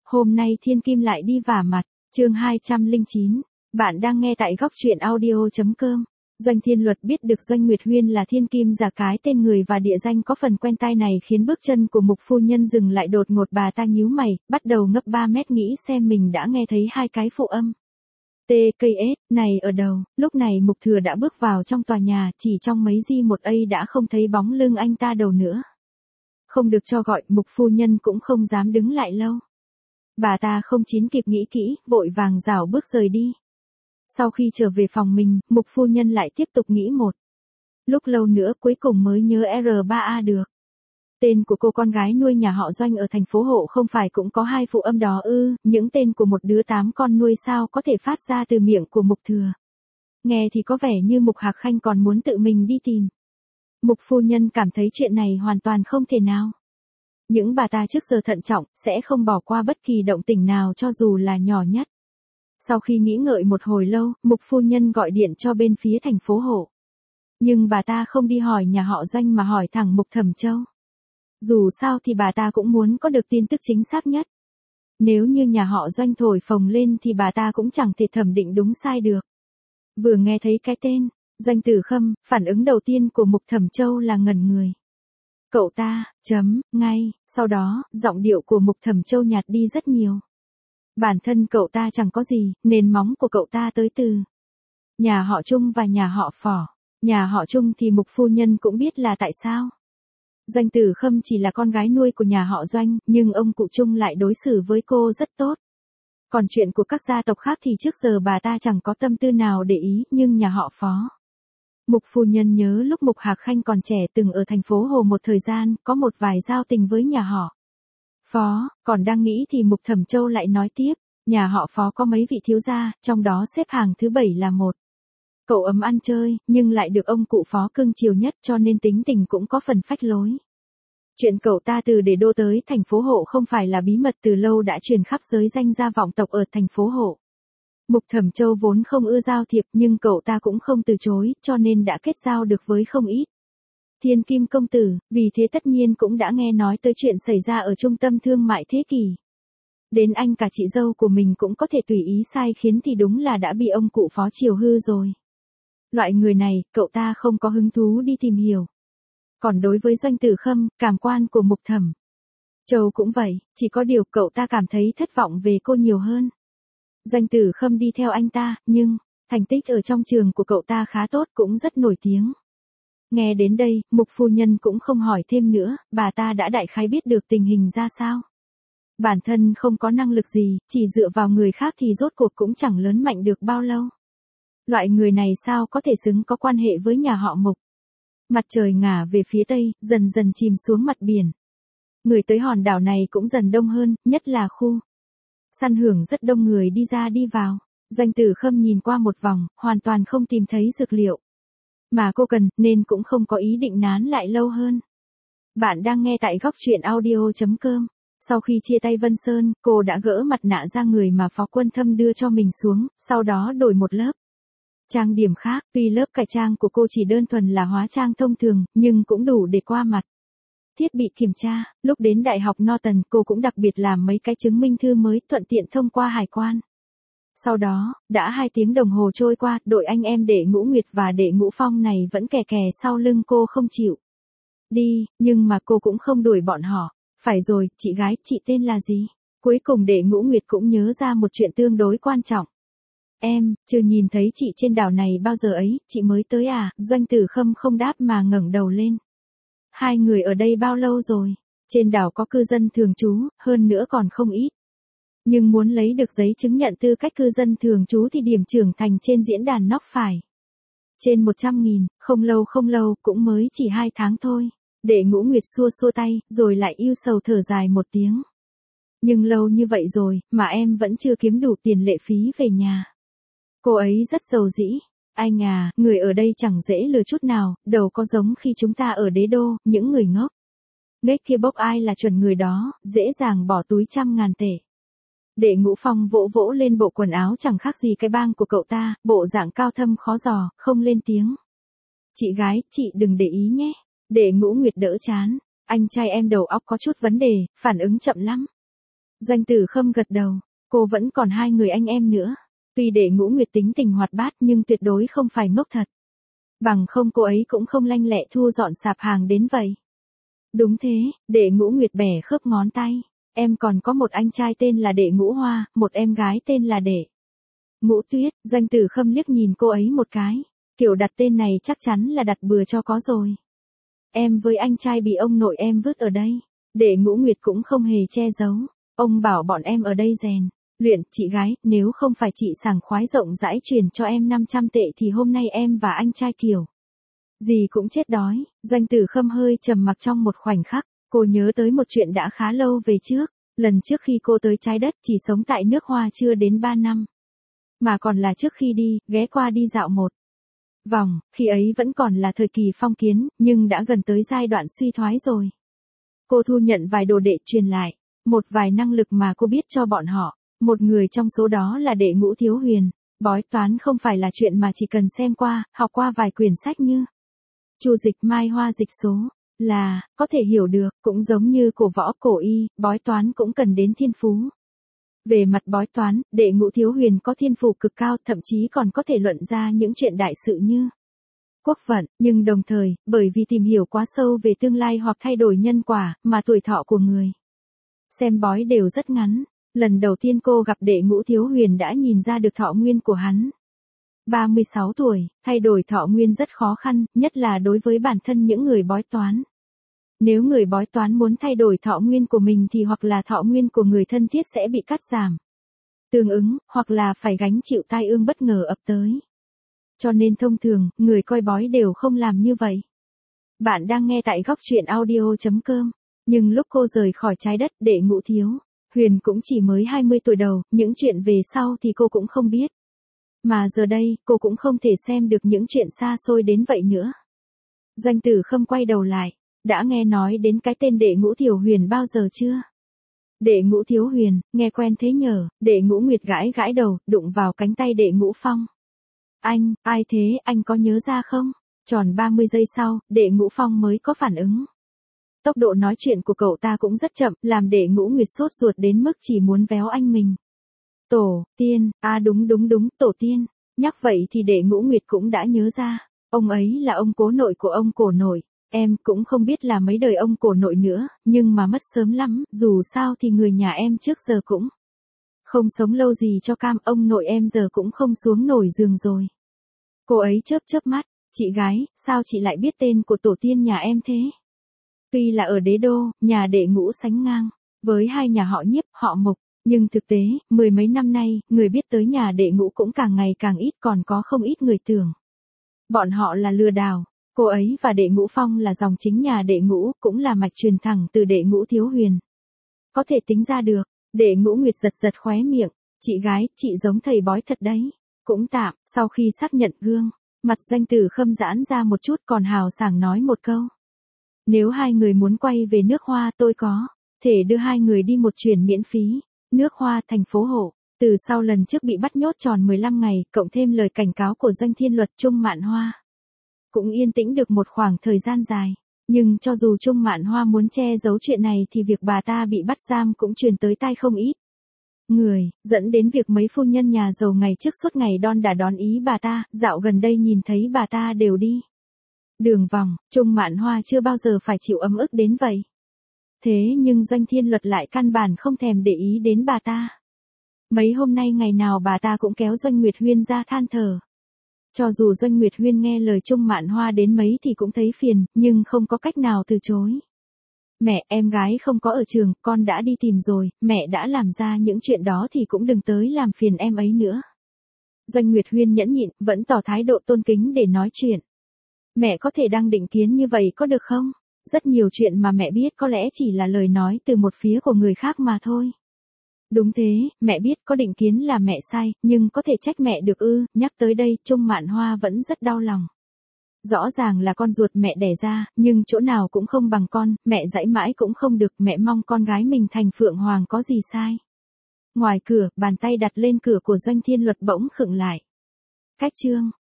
Hôm nay Thiên Kim lại đi vả mặt, chương 209. Bạn đang nghe tại góc truyện audio.com. Doanh Thiên Luật biết được Doanh Nguyệt Huyên là Thiên Kim giả cái tên người và địa danh có phần quen tai này khiến bước chân của Mục phu nhân dừng lại đột ngột, bà ta nhíu mày, bắt đầu ngấp 3 mét nghĩ xem mình đã nghe thấy 2 cái phụ âm. TKS, này ở đầu, lúc này Mục Thừa đã bước vào trong tòa nhà, chỉ trong mấy giây một giây đã không thấy bóng lưng anh ta đâu nữa. Không được cho gọi, Mục phu nhân cũng không dám đứng lại lâu. Bà ta không chín kịp nghĩ kỹ, vội vàng rảo bước rời đi. Sau khi trở về phòng mình, Mục phu nhân lại tiếp tục nghĩ một lúc lâu nữa cuối cùng mới nhớ R3A được. Tên của cô con gái nuôi nhà họ Doanh ở thành phố Hộ không phải cũng có 2 phụ âm đó ư? Những tên của một đứa 8 con nuôi sao có thể phát ra từ miệng của Mục Thừa. Nghe thì có vẻ như Mục Hạc Khanh còn muốn tự mình đi tìm. Mục phu nhân cảm thấy chuyện này hoàn toàn không thể nào. Những bà ta trước giờ thận trọng, sẽ không bỏ qua bất kỳ động tĩnh nào cho dù là nhỏ nhất. Sau khi nghĩ ngợi một hồi lâu, Mục phu nhân gọi điện cho bên phía thành phố Hộ. Nhưng bà ta không đi hỏi nhà họ Doanh mà hỏi thẳng Mục Thẩm Châu. Dù sao thì bà ta cũng muốn có được tin tức chính xác nhất. Nếu như nhà họ Doanh thổi phồng lên thì bà ta cũng chẳng thể thẩm định đúng sai được. Vừa nghe thấy cái tên Doanh Tử Khâm, phản ứng đầu tiên của Mục Thẩm Châu là ngẩn người. Cậu ta, ngay, sau đó, giọng điệu của Mục Thẩm Châu nhạt đi rất nhiều. Bản thân cậu ta chẳng có gì, nền móng của cậu ta tới từ nhà họ Trung và nhà họ Phỏ. Nhà họ Trung thì Mục phu nhân cũng biết là tại sao. Doanh Tử Khâm chỉ là con gái nuôi của nhà họ Doanh, nhưng ông cụ Trung lại đối xử với cô rất tốt. Còn chuyện của các gia tộc khác thì trước giờ bà ta chẳng có tâm tư nào để ý, nhưng nhà họ Phó. Mục phu nhân nhớ lúc Mục Hạc Khanh còn trẻ từng ở thành phố Hồ một thời gian, có một vài giao tình với nhà họ Phó, còn đang nghĩ thì Mục Thẩm Châu lại nói tiếp, nhà họ Phó có mấy vị thiếu gia, trong đó xếp hàng thứ 7 là một cậu ấm ăn chơi, nhưng lại được ông cụ Phó cưng chiều nhất cho nên tính tình cũng có phần phách lối. Chuyện cậu ta từ Đế Đô tới thành phố Hộ không phải là bí mật từ lâu đã truyền khắp giới danh gia vọng tộc ở thành phố Hộ. Mục Thẩm Châu vốn không ưa giao thiệp nhưng cậu ta cũng không từ chối, cho nên đã kết giao được với không ít Thiên Kim công tử, vì thế tất nhiên cũng đã nghe nói tới chuyện xảy ra ở trung tâm thương mại Thế Kỷ. Đến anh cả chị dâu của mình cũng có thể tùy ý sai khiến thì đúng là đã bị ông cụ Phó chiều hư rồi. Loại người này, cậu ta không có hứng thú đi tìm hiểu. Còn đối với Doanh Tử Khâm, cảm quan của Mục Thẩm Châu cũng vậy, chỉ có điều cậu ta cảm thấy thất vọng về cô nhiều hơn. Doanh Tử Khâm đi theo anh ta, nhưng thành tích ở trong trường của cậu ta khá tốt, cũng rất nổi tiếng. Nghe đến đây, Mục phu nhân cũng không hỏi thêm nữa, bà ta đã đại khái biết được tình hình ra sao. Bản thân không có năng lực gì, chỉ dựa vào người khác thì rốt cuộc cũng chẳng lớn mạnh được bao lâu. Loại người này sao có thể xứng có quan hệ với nhà họ Mục. Mặt trời ngả về phía tây, dần dần chìm xuống mặt biển. Người tới hòn đảo này cũng dần đông hơn, nhất là khu săn hưởng rất đông người đi ra đi vào. Doanh Tử Khâm nhìn qua một vòng, hoàn toàn không tìm thấy dược liệu mà cô cần, nên cũng không có ý định nán lại lâu hơn. Bạn đang nghe tại góc truyện audio.com. Sau khi chia tay Vân Sơn, cô đã gỡ mặt nạ ra người mà Phó Quân Thâm đưa cho mình xuống, sau đó đổi một lớp trang điểm khác. Tuy lớp cải trang của cô chỉ đơn thuần là hóa trang thông thường, nhưng cũng đủ để qua mặt thiết bị kiểm tra. Lúc đến Đại học Norton, cô cũng đặc biệt làm mấy cái chứng minh thư mới, thuận tiện thông qua hải quan. Sau đó, đã 2 tiếng đồng hồ trôi qua, đội anh em Đệ Ngũ Nguyệt và Đệ Ngũ Phong này vẫn kè kè sau lưng cô không chịu đi, nhưng mà cô cũng không đuổi bọn họ. Phải rồi, chị gái, chị tên là gì? Cuối cùng Đệ Ngũ Nguyệt cũng nhớ ra một chuyện tương đối quan trọng. Em, chưa nhìn thấy chị trên đảo này bao giờ ấy, chị mới tới à? Doanh Tử Khâm không đáp mà ngẩng đầu lên. 2 người ở đây bao lâu rồi? Trên đảo có cư dân thường trú, hơn nữa còn không ít. Nhưng muốn lấy được giấy chứng nhận tư cách cư dân thường trú thì điểm trưởng thành trên diễn đàn nóc phải trên 100.000, không lâu, cũng mới chỉ 2 tháng thôi. Đệ Ngũ Nguyệt xua xua tay, rồi lại ưu sầu thở dài một tiếng. Nhưng lâu như vậy rồi, mà em vẫn chưa kiếm đủ tiền lệ phí về nhà. Cô ấy rất giàu dĩ. Anh à, người ở đây chẳng dễ lừa chút nào, đâu có giống khi chúng ta ở Đế Đô, những người ngốc nghếch kia bốc ai là chuẩn người đó, dễ dàng bỏ túi 100.000 tệ. Đệ Ngũ Phong vỗ vỗ lên bộ quần áo chẳng khác gì cái bang của cậu ta, bộ dạng cao thâm khó dò, không lên tiếng. Chị gái, chị đừng để ý nhé. Đệ Ngũ Nguyệt đỡ chán. Anh trai em đầu óc có chút vấn đề, phản ứng chậm lắm. Doanh Tử Khâm gật đầu, cô vẫn còn hai người anh em nữa. Tuy Đệ Ngũ Nguyệt tính tình hoạt bát nhưng tuyệt đối không phải ngốc thật. Bằng không cô ấy cũng không lanh lẹ thu dọn sạp hàng đến vậy. Đúng thế, Đệ Ngũ Nguyệt bẻ khớp ngón tay. Em còn có một anh trai tên là Đệ Ngũ Hoa, một em gái tên là Đệ Ngũ Tuyết. Doanh Tử Khâm liếc nhìn cô ấy một cái. Kiểu đặt tên này chắc chắn là đặt bừa cho có rồi. Em với anh trai bị ông nội em vứt ở đây. Đệ Ngũ Nguyệt cũng không hề che giấu. Ông bảo bọn em ở đây rèn luyện, chị gái, nếu không phải chị sảng khoái rộng rãi truyền cho em 500 tệ thì hôm nay em và anh trai kiểu gì cũng chết đói. Doanh Tử Khâm hơi trầm mặc trong một khoảnh khắc, cô nhớ tới một chuyện đã khá lâu về trước, lần trước khi cô tới trái đất chỉ sống tại nước Hoa chưa đến 3 năm. Mà còn là trước khi đi, ghé qua đi dạo một vòng, khi ấy vẫn còn là thời kỳ phong kiến, nhưng đã gần tới giai đoạn suy thoái rồi. Cô thu nhận vài đồ đệ truyền lại, một vài năng lực mà cô biết cho bọn họ. Một người trong số đó là Đệ Ngũ Thiếu Huyền. Bói toán không phải là chuyện mà chỉ cần xem qua, học qua vài quyển sách như Chu dịch Mai Hoa dịch số là có thể hiểu được, cũng giống như cổ võ cổ y, bói toán cũng cần đến thiên phú. Về mặt bói toán, Đệ Ngũ Thiếu Huyền có thiên phú cực cao, thậm chí còn có thể luận ra những chuyện đại sự như quốc vận, nhưng đồng thời, bởi vì tìm hiểu quá sâu về tương lai hoặc thay đổi nhân quả, mà tuổi thọ của người xem bói đều rất ngắn. Lần đầu tiên cô gặp Đệ Ngũ Thiếu Huyền đã nhìn ra được thọ nguyên của hắn. 36 tuổi, thay đổi thọ nguyên rất khó khăn, nhất là đối với bản thân những người bói toán. Nếu người bói toán muốn thay đổi thọ nguyên của mình thì hoặc là thọ nguyên của người thân thiết sẽ bị cắt giảm tương ứng, hoặc là phải gánh chịu tai ương bất ngờ ập tới. Cho nên thông thường, người coi bói đều không làm như vậy. Bạn đang nghe tại góc truyện audio.com. Nhưng lúc cô rời khỏi trái đất, Đệ Ngũ Thiếu Huyền cũng chỉ mới 20 tuổi đầu, những chuyện về sau thì cô cũng không biết. Mà giờ đây, cô cũng không thể xem được những chuyện xa xôi đến vậy nữa. Doanh Tử Khâm quay đầu lại, đã nghe nói đến cái tên Đệ Ngũ Thiếu Huyền bao giờ chưa? Đệ Ngũ Thiếu Huyền, nghe quen thế nhờ. Đệ Ngũ Nguyệt gãi gãi đầu, đụng vào cánh tay Đệ Ngũ Phong. Anh, ai thế, anh có nhớ ra không? Tròn 30 giây sau, Đệ Ngũ Phong mới có phản ứng. Tốc độ nói chuyện của cậu ta cũng rất chậm, làm Đệ Ngũ Nguyệt sốt ruột đến mức chỉ muốn véo anh mình. Tổ tiên, đúng, tổ tiên. Nhắc vậy thì Đệ Ngũ Nguyệt cũng đã nhớ ra. Ông ấy là ông cố nội của ông cổ nội. Em cũng không biết là mấy đời ông cổ nội nữa, nhưng mà mất sớm lắm, dù sao thì người nhà em trước giờ cũng không sống lâu gì cho cam, ông nội em giờ cũng không xuống nổi giường rồi. Cô ấy chớp chớp mắt, chị gái, sao chị lại biết tên của tổ tiên nhà em thế? Tuy là ở Đế Đô, nhà Đệ Ngũ sánh ngang với hai nhà họ Nhiếp, họ Mục, nhưng thực tế, mười mấy năm nay, người biết tới nhà Đệ Ngũ cũng càng ngày càng ít, còn có không ít người tưởng bọn họ là lừa đảo. Cô ấy và Đệ Ngũ Phong là dòng chính nhà Đệ Ngũ, cũng là mạch truyền thẳng từ Đệ Ngũ Thiếu Huyền. Có thể tính ra được. Đệ Ngũ Nguyệt giật giật khóe miệng, chị gái, chị giống thầy bói thật đấy. Cũng tạm, sau khi xác nhận gương, mặt Doanh Tử Khâm giãn ra một chút, còn hào sảng nói một câu. Nếu hai người muốn quay về nước Hoa, tôi có thể đưa hai người đi một chuyến miễn phí. Nước Hoa, thành phố Hộ. Từ sau lần trước bị bắt nhốt tròn 15 ngày, cộng thêm lời cảnh cáo của Doanh Thiên Luật, Trung Mạn Hoa cũng yên tĩnh được một khoảng thời gian dài. Nhưng cho dù Trung Mạn Hoa muốn che giấu chuyện này thì việc bà ta bị bắt giam cũng truyền tới tai không ít người, dẫn đến việc mấy phu nhân nhà giàu ngày trước suốt ngày đon đả đón ý bà ta, dạo gần đây nhìn thấy bà ta đều đi đường vòng. Trung Mạn Hoa chưa bao giờ phải chịu ấm ức đến vậy. Thế nhưng Doanh Thiên Luật lại căn bản không thèm để ý đến bà ta. Mấy hôm nay ngày nào bà ta cũng kéo Doanh Nguyệt Huyên ra than thở. Cho dù Doanh Nguyệt Huyên nghe lời Trung Mạn Hoa đến mấy thì cũng thấy phiền, nhưng không có cách nào từ chối. Mẹ, em gái không có ở trường, con đã đi tìm rồi, mẹ đã làm ra những chuyện đó thì cũng đừng tới làm phiền em ấy nữa. Doanh Nguyệt Huyên nhẫn nhịn, vẫn tỏ thái độ tôn kính để nói chuyện. Mẹ có thể đăng định kiến như vậy có được không? Rất nhiều chuyện mà mẹ biết có lẽ chỉ là lời nói từ một phía của người khác mà thôi. Đúng thế, mẹ biết có định kiến là mẹ sai, nhưng có thể trách mẹ được ư? Nhắc tới đây, Trung Mạn Hoa vẫn rất đau lòng. Rõ ràng là con ruột mẹ đẻ ra, nhưng chỗ nào cũng không bằng con, mẹ dãy mãi cũng không được, mẹ mong con gái mình thành Phượng Hoàng có gì sai. Ngoài cửa, bàn tay đặt lên cửa của Doanh Thiên Luật bỗng khựng lại. Cách chương